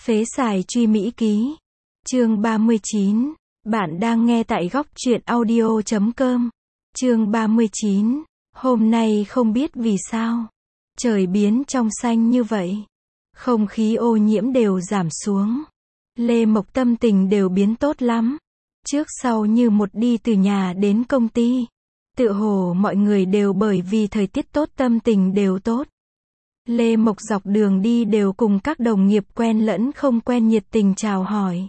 Phế xài truy Mỹ ký. Chương 39. Bạn đang nghe tại góc truyện audio.com. Chương 39. Hôm nay không biết vì sao, trời biến trong xanh như vậy. Không khí ô nhiễm đều giảm xuống. Lê Mộc tâm tình đều biến tốt lắm. Trước sau như một đi từ nhà đến công ty. Tựa hồ mọi người đều bởi vì thời tiết tốt tâm tình đều tốt. Lê Mộc dọc đường đi đều cùng các đồng nghiệp quen lẫn không quen nhiệt tình chào hỏi.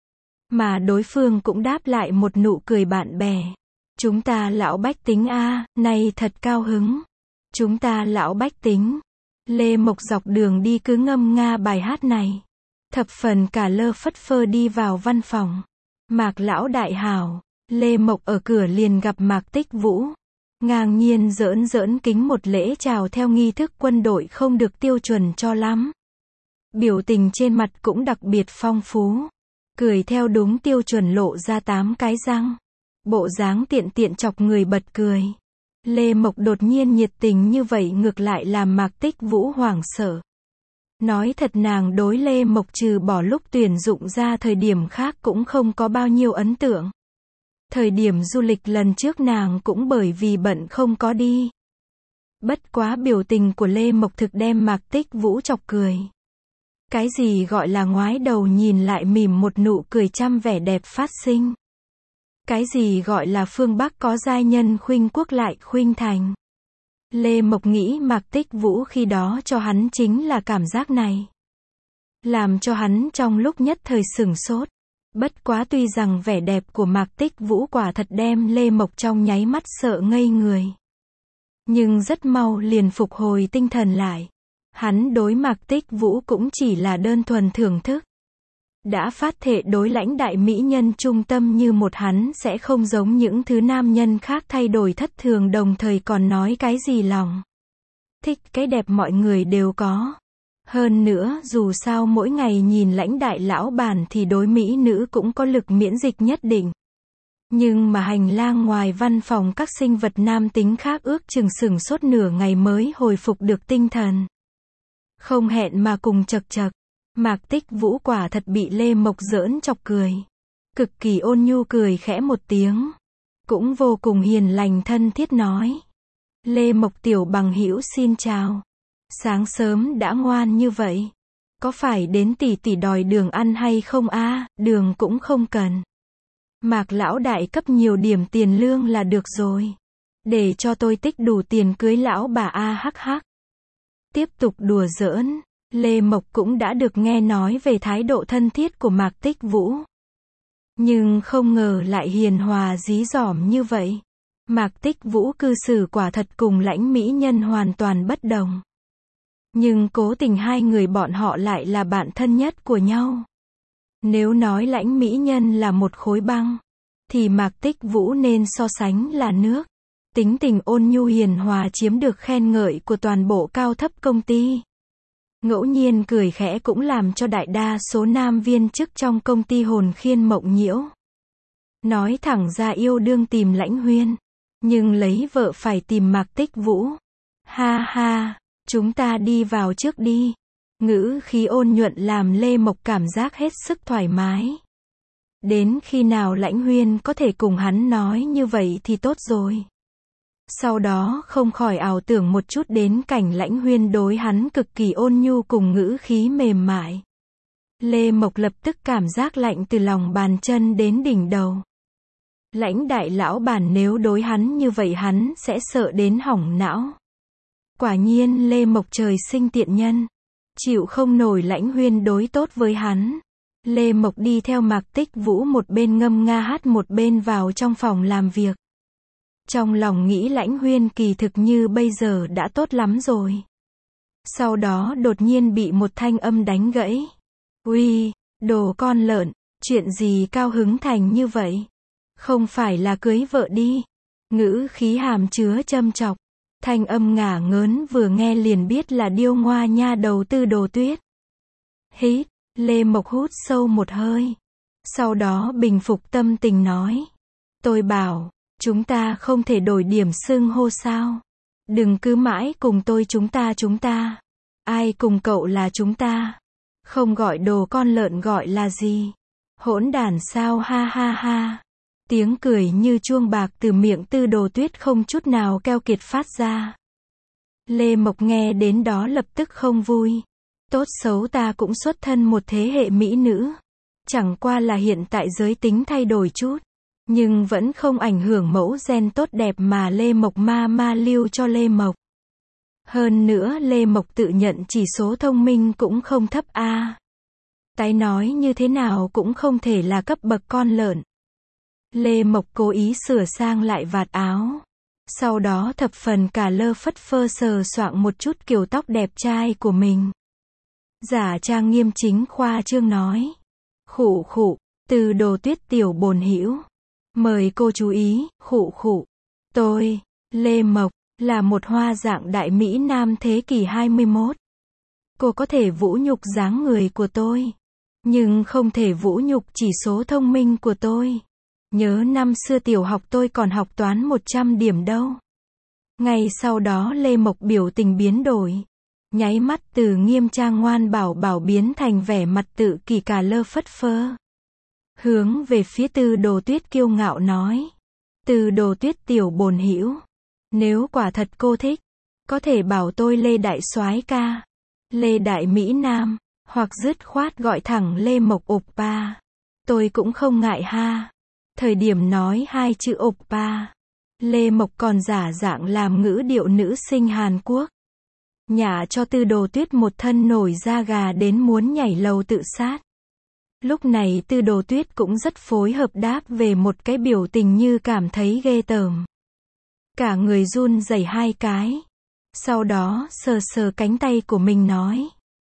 Mà đối phương cũng đáp lại một nụ cười bạn bè. Chúng ta lão bách tính a, nay thật cao hứng. Chúng ta lão bách tính. Lê Mộc dọc đường đi cứ ngâm nga bài hát này. Thập phần cả lơ phất phơ đi vào văn phòng. Mạc lão đại hảo. Lê Mộc ở cửa liền gặp Mạc Tích Vũ. Ngang nhiên giỡn giỡn kính một lễ chào theo nghi thức quân đội không được tiêu chuẩn cho lắm. Biểu tình trên mặt cũng đặc biệt phong phú. Cười theo đúng tiêu chuẩn lộ ra 8 cái răng. Bộ dáng tiện tiện chọc người bật cười. Lê Mộc đột nhiên nhiệt tình như vậy ngược lại làm Mạc Tích Vũ hoảng sợ. Nói thật nàng đối Lê Mộc trừ bỏ lúc tuyển dụng ra thời điểm khác cũng không có bao nhiêu ấn tượng. Thời điểm du lịch lần trước nàng cũng bởi vì bận không có đi. Bất quá biểu tình của Lê Mộc thực đem Mạc Tích Vũ chọc cười. Cái gì gọi là ngoái đầu nhìn lại mỉm một nụ cười trăm vẻ đẹp phát sinh. Cái gì gọi là phương Bắc có giai nhân khuynh quốc lại khuynh thành. Lê Mộc nghĩ Mạc Tích Vũ khi đó cho hắn chính là cảm giác này. Làm cho hắn trong lúc nhất thời sửng sốt. Bất quá tuy rằng vẻ đẹp của Mạc Tích Vũ quả thật đem Lê Mộc trong nháy mắt sợ ngây người. Nhưng rất mau liền phục hồi tinh thần lại. Hắn đối Mạc Tích Vũ cũng chỉ là đơn thuần thưởng thức. Đã phát thệ đối lãnh đại mỹ nhân trung tâm như một hắn sẽ không giống những thứ nam nhân khác thay đổi thất thường đồng thời còn nói cái gì lòng. Thích cái đẹp mọi người đều có. Hơn nữa dù sao mỗi ngày nhìn lãnh đại lão bản thì đối mỹ nữ cũng có lực miễn dịch nhất định. Nhưng mà hành lang ngoài văn phòng các sinh vật nam tính khác ước chừng sửng sốt nửa ngày mới hồi phục được tinh thần. Không hẹn mà cùng chật chật. Mạc Tích Vũ quả thật bị Lê Mộc giỡn chọc cười. Cực kỳ ôn nhu cười khẽ một tiếng. Cũng vô cùng hiền lành thân thiết nói. Lê Mộc tiểu bằng hữu xin chào. Sáng sớm đã ngoan như vậy. Có phải đến tỷ tỷ đòi đường ăn hay không a? Đường cũng không cần. Mạc lão đại cấp nhiều điểm tiền lương là được rồi. Để cho tôi tích đủ tiền cưới lão bà a hắc hắc. Tiếp tục đùa giỡn. Lê Mộc cũng đã được nghe nói về thái độ thân thiết của Mạc Tích Vũ. Nhưng không ngờ lại hiền hòa dí dỏm như vậy. Mạc Tích Vũ cư xử quả thật cùng lãnh mỹ nhân hoàn toàn bất đồng. Nhưng cố tình hai người bọn họ lại là bạn thân nhất của nhau. Nếu nói lãnh mỹ nhân là một khối băng, thì Mạc Tích Vũ nên so sánh là nước. Tính tình ôn nhu hiền hòa chiếm được khen ngợi của toàn bộ cao thấp công ty. Ngẫu nhiên cười khẽ cũng làm cho đại đa số nam viên chức trong công ty hồn khiên mộng nhiễu. Nói thẳng ra yêu đương tìm Lãnh Huyên, nhưng lấy vợ phải tìm Mạc Tích Vũ. Ha ha, chúng ta đi vào trước đi. Ngữ khí ôn nhuận làm Lê Mộc cảm giác hết sức thoải mái. Đến khi nào Lãnh Huyên có thể cùng hắn nói như vậy thì tốt rồi. Sau đó không khỏi ảo tưởng một chút đến cảnh Lãnh Huyên đối hắn cực kỳ ôn nhu cùng ngữ khí mềm mại. Lê Mộc lập tức cảm giác lạnh từ lòng bàn chân đến đỉnh đầu. Lãnh đại lão bản nếu đối hắn như vậy hắn sẽ sợ đến hỏng não. Quả nhiên Lê Mộc trời sinh tiện nhân. Chịu không nổi Lãnh Huyên đối tốt với hắn. Lê Mộc đi theo Mạc Tích Vũ một bên ngâm nga hát một bên vào trong phòng làm việc. Trong lòng nghĩ Lãnh Huyên kỳ thực như bây giờ đã tốt lắm rồi. Sau đó đột nhiên bị một thanh âm đánh gãy. Uy, đồ con lợn, chuyện gì cao hứng thành như vậy? Không phải là cưới vợ đi. Ngữ khí hàm chứa châm chọc. Thanh âm ngả ngớn vừa nghe liền biết là điêu ngoa nha đầu Tư Đồ Tuyết. Hít, Lê Mộc hút sâu một hơi. Sau đó bình phục tâm tình nói. Tôi bảo, chúng ta không thể đổi điểm xưng hô sao? Đừng cứ mãi cùng tôi chúng ta. Ai cùng cậu là chúng ta? Không gọi đồ con lợn gọi là gì? Hỗn đản sao ha ha ha. Tiếng cười như chuông bạc từ miệng Tư Đồ Tuyết không chút nào keo kiệt phát ra. Lê Mộc nghe đến đó lập tức không vui. Tốt xấu ta cũng xuất thân một thế hệ mỹ nữ. Chẳng qua là hiện tại giới tính thay đổi chút. Nhưng vẫn không ảnh hưởng mẫu gen tốt đẹp mà Lê Mộc ma lưu cho Lê Mộc. Hơn nữa Lê Mộc tự nhận chỉ số thông minh cũng không thấp a. Tái nói như thế nào cũng không thể là cấp bậc con lợn. Lê Mộc cố ý sửa sang lại vạt áo. Sau đó thập phần cả lơ phất phơ sờ soạng một chút kiểu tóc đẹp trai của mình. Giả trang nghiêm chính khoa trương nói. Khụ khụ, Tư Đồ Tuyết tiểu bồn hữu. Mời cô chú ý, khụ khụ. Tôi, Lê Mộc, là một hoa dạng đại Mỹ Nam thế kỷ 21. Cô có thể vũ nhục dáng người của tôi. Nhưng không thể vũ nhục chỉ số thông minh của tôi. Nhớ năm xưa tiểu học tôi còn học toán 100 điểm đâu. Ngay sau đó Lê Mộc biểu tình biến đổi. Nháy mắt từ nghiêm trang ngoan bảo bảo biến thành vẻ mặt tự kỷ cả lơ phất phơ. Hướng về phía Tư Đồ Tuyết kiêu ngạo nói. Tư Đồ Tuyết tiểu bồn hữu. Nếu quả thật cô thích, có thể bảo tôi Lê Đại Soái ca, Lê Đại Mỹ Nam, hoặc dứt khoát gọi thẳng Lê Mộc Oppa. Tôi cũng không ngại ha. Thời điểm nói hai chữ Oppa, Lê Mộc còn giả dạng làm ngữ điệu nữ sinh Hàn Quốc. Nhả cho Tư Đồ Tuyết một thân nổi da gà đến muốn nhảy lầu tự sát. Lúc này Tư Đồ Tuyết cũng rất phối hợp đáp về một cái biểu tình như cảm thấy ghê tởm. Cả người run rẩy hai cái. Sau đó sờ sờ cánh tay của mình nói.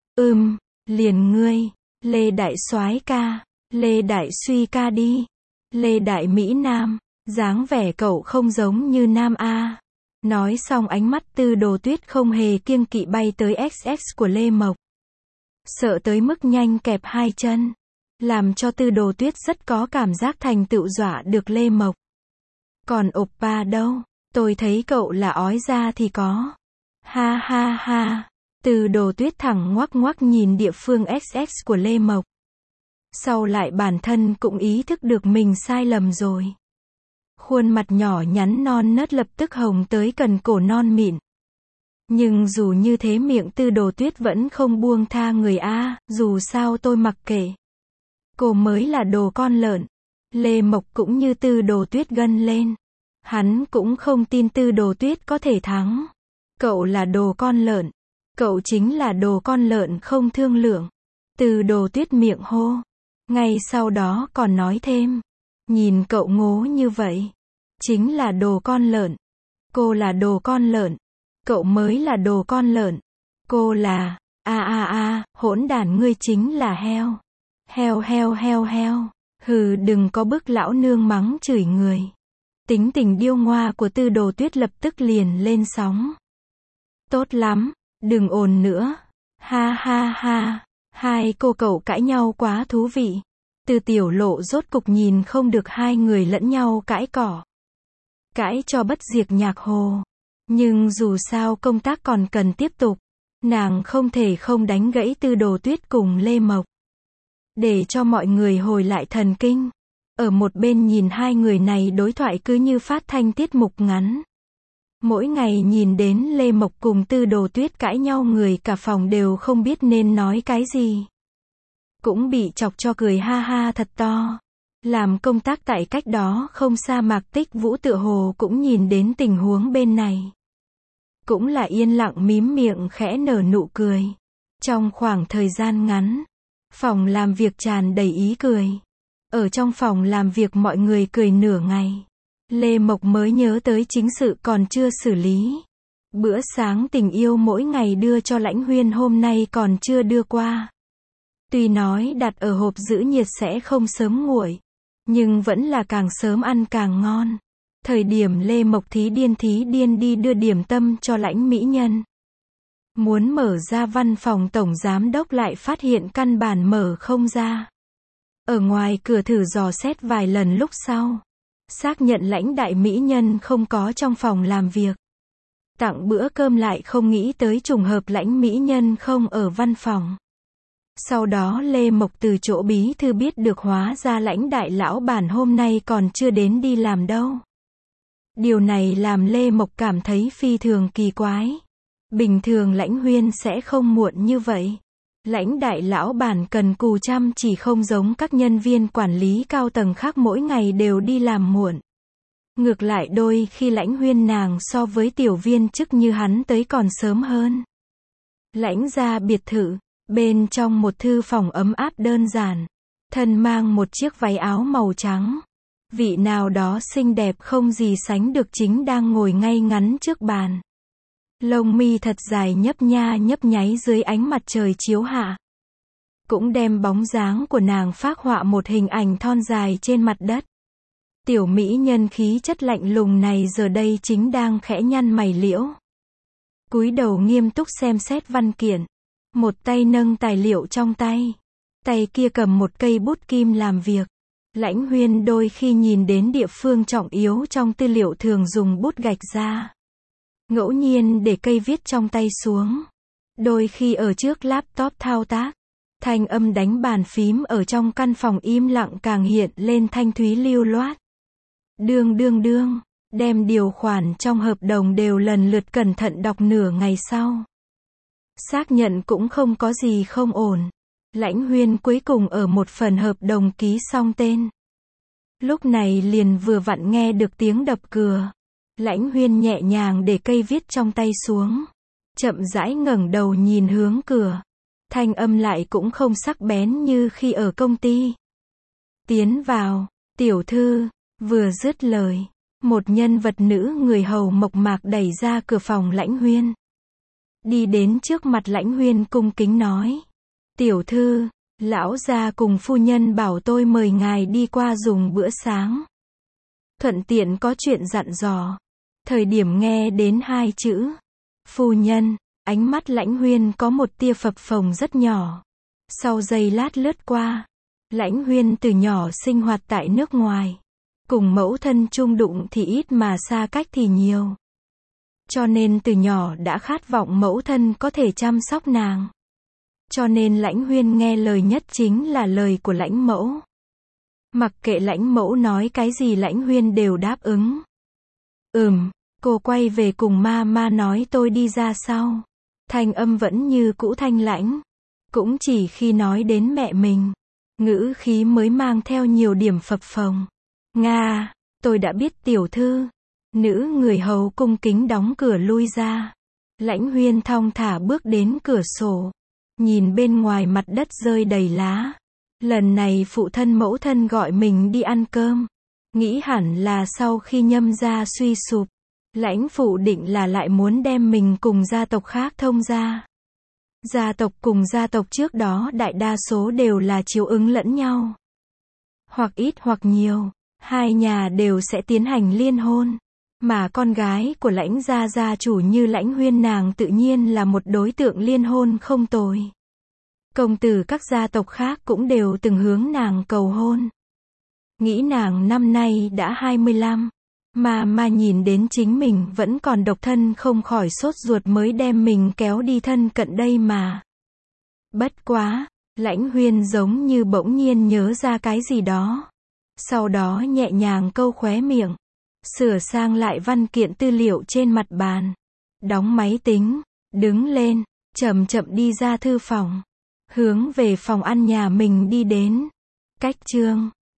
Liền ngươi, Lê Đại Soái ca, Lê Đại Suy ca đi. Lê Đại Mỹ Nam, dáng vẻ cậu không giống như nam a. Nói xong ánh mắt Tư Đồ Tuyết không hề kiêng kỵ bay tới XX của Lê Mộc. Sợ tới mức nhanh kẹp hai chân. Làm cho Tư Đồ Tuyết rất có cảm giác thành tựu dọa được Lê Mộc. Còn Oppa đâu? Tôi thấy cậu là ói ra thì có. Ha ha ha. Tư Đồ Tuyết thẳng ngoắc ngoắc nhìn địa phương XX của Lê Mộc. Sau lại bản thân cũng ý thức được mình sai lầm rồi. Khuôn mặt nhỏ nhắn non nớt lập tức hồng tới cần cổ non mịn. Nhưng dù như thế miệng Tư Đồ Tuyết vẫn không buông tha người a, dù sao tôi mặc kệ. Cô mới là đồ con lợn. Lê Mộc cũng như Tư Đồ Tuyết gân lên. Hắn cũng không tin Tư Đồ Tuyết có thể thắng. Cậu là đồ con lợn. Cậu chính là đồ con lợn không thương lượng. Tư Đồ Tuyết miệng hô. Ngay sau đó còn nói thêm. Nhìn cậu ngố như vậy. Chính là đồ con lợn. Cô là đồ con lợn. Cậu mới là đồ con lợn. Cô là, hỗn đản ngươi chính là heo. Heo. Hừ đừng có bức lão nương mắng chửi người. Tính tình điêu ngoa của Tư Đồ Tuyết lập tức liền lên sóng. Tốt lắm, đừng ồn nữa. Ha ha ha. Hai cô cậu cãi nhau quá thú vị. Từ Tiểu Lộ rốt cục nhìn không được hai người lẫn nhau cãi cỏ. Cãi cho bất diệt nhạc hồ. Nhưng dù sao công tác còn cần tiếp tục. Nàng không thể không đánh gãy Tư Đồ Tuyết cùng Lê Mộc. Để cho mọi người hồi lại thần kinh. Ở một bên nhìn hai người này đối thoại cứ như phát thanh tiết mục ngắn. Mỗi ngày nhìn đến Lê Mộc cùng Tư Đồ Tuyết cãi nhau người cả phòng đều không biết nên nói cái gì. Cũng bị chọc cho cười ha ha thật to. Làm công tác tại cách đó không xa Mạc Tích Vũ tựa hồ cũng nhìn đến tình huống bên này. Cũng là yên lặng mím miệng khẽ nở nụ cười. Trong khoảng thời gian ngắn, phòng làm việc tràn đầy ý cười. Ở trong phòng làm việc mọi người cười nửa ngày. Lê Mộc mới nhớ tới chính sự còn chưa xử lý. Bữa sáng tình yêu mỗi ngày đưa cho Lãnh Huyên hôm nay còn chưa đưa qua. Tuy nói đặt ở hộp giữ nhiệt sẽ không sớm nguội, nhưng vẫn là càng sớm ăn càng ngon. Thời điểm Lê Mộc thí điên đi đưa điểm tâm cho Lãnh mỹ nhân. Muốn mở ra văn phòng tổng giám đốc lại phát hiện căn bản mở không ra. Ở ngoài cửa thử dò xét vài lần lúc sau. Xác nhận Lãnh đại mỹ nhân không có trong phòng làm việc. Tặng bữa cơm lại không nghĩ tới trùng hợp Lãnh mỹ nhân không ở văn phòng. Sau đó Lê Mộc từ chỗ bí thư biết được hóa ra Lãnh đại lão bản hôm nay còn chưa đến đi làm đâu. Điều này làm Lê Mộc cảm thấy phi thường kỳ quái. Bình thường Lãnh Huyên sẽ không muộn như vậy. Lãnh đại lão bản cần cù chăm chỉ không giống các nhân viên quản lý cao tầng khác mỗi ngày đều đi làm muộn. Ngược lại đôi khi Lãnh Huyên nàng so với tiểu viên chức như hắn tới còn sớm hơn. Lãnh gia biệt thự, bên trong một thư phòng ấm áp đơn giản. Thân mang một chiếc váy áo màu trắng. Vị nào đó xinh đẹp không gì sánh được chính đang ngồi ngay ngắn trước bàn. Lông mi thật dài nhấp nháy dưới ánh mặt trời chiếu hạ. Cũng đem bóng dáng của nàng phác họa một hình ảnh thon dài trên mặt đất. Tiểu mỹ nhân khí chất lạnh lùng này giờ đây chính đang khẽ nhăn mày liễu. Cúi đầu nghiêm túc xem xét văn kiện. Một tay nâng tài liệu trong tay. Tay kia cầm một cây bút kim làm việc. Lãnh Huyên đôi khi nhìn đến địa phương trọng yếu trong tư liệu thường dùng bút gạch ra. Ngẫu nhiên để cây viết trong tay xuống. Đôi khi ở trước laptop thao tác. Thanh âm đánh bàn phím ở trong căn phòng im lặng càng hiện lên thanh thúy lưu loát. Đương, đem điều khoản trong hợp đồng đều lần lượt cẩn thận đọc nửa ngày sau. Xác nhận cũng không có gì không ổn. Lãnh Huyên cuối cùng ở một phần hợp đồng ký xong tên. Lúc này liền vừa vặn nghe được tiếng đập cửa. Lãnh Huyên nhẹ nhàng để cây viết trong tay xuống. Chậm rãi ngẩng đầu nhìn hướng cửa. Thanh âm lại cũng không sắc bén như khi ở công ty. Tiến vào, tiểu thư, vừa dứt lời. Một nhân vật nữ người hầu mộc mạc đẩy ra cửa phòng Lãnh Huyên. Đi đến trước mặt Lãnh Huyên cung kính nói. Tiểu thư, lão gia cùng phu nhân bảo tôi mời ngài đi qua dùng bữa sáng. Thuận tiện có chuyện dặn dò. Thời điểm nghe đến hai chữ phu nhân, ánh mắt Lãnh Huyên có một tia phập phồng rất nhỏ. Sau giây lát lướt qua, Lãnh Huyên từ nhỏ sinh hoạt tại nước ngoài. Cùng mẫu thân chung đụng thì ít mà xa cách thì nhiều. Cho nên từ nhỏ đã khát vọng mẫu thân có thể chăm sóc nàng. Cho nên Lãnh Huyên nghe lời nhất chính là lời của Lãnh mẫu. Mặc kệ Lãnh mẫu nói cái gì Lãnh Huyên đều đáp ứng. Cô quay về cùng ma nói tôi đi ra sau. Thanh âm vẫn như cũ thanh lãnh. Cũng chỉ khi nói đến mẹ mình, ngữ khí mới mang theo nhiều điểm phập phồng. Nga, tôi đã biết tiểu thư. Nữ người hầu cung kính đóng cửa lui ra. Lãnh Huyên thong thả bước đến cửa sổ. Nhìn bên ngoài mặt đất rơi đầy lá. Lần này phụ thân mẫu thân gọi mình đi ăn cơm. Nghĩ hẳn là sau khi Nhâm gia suy sụp, Lãnh phụ định là lại muốn đem mình cùng gia tộc khác thông gia. Gia tộc cùng gia tộc trước đó đại đa số đều là chiếu ứng lẫn nhau. Hoặc ít hoặc nhiều, hai nhà đều sẽ tiến hành liên hôn. Mà con gái của Lãnh gia gia chủ như Lãnh Huyên nàng tự nhiên là một đối tượng liên hôn không tồi. Công tử các gia tộc khác cũng đều từng hướng nàng cầu hôn. Nghĩ nàng năm nay đã 25. Mà nhìn đến chính mình vẫn còn độc thân không khỏi sốt ruột mới đem mình kéo đi thân cận đây mà. Bất quá, Lãnh Huyên giống như bỗng nhiên nhớ ra cái gì đó. Sau đó nhẹ nhàng câu khóe miệng. Sửa sang lại văn kiện tư liệu trên mặt bàn. Đóng máy tính, đứng lên, chậm chậm đi ra thư phòng. Hướng về phòng ăn nhà mình đi đến. Cách Trương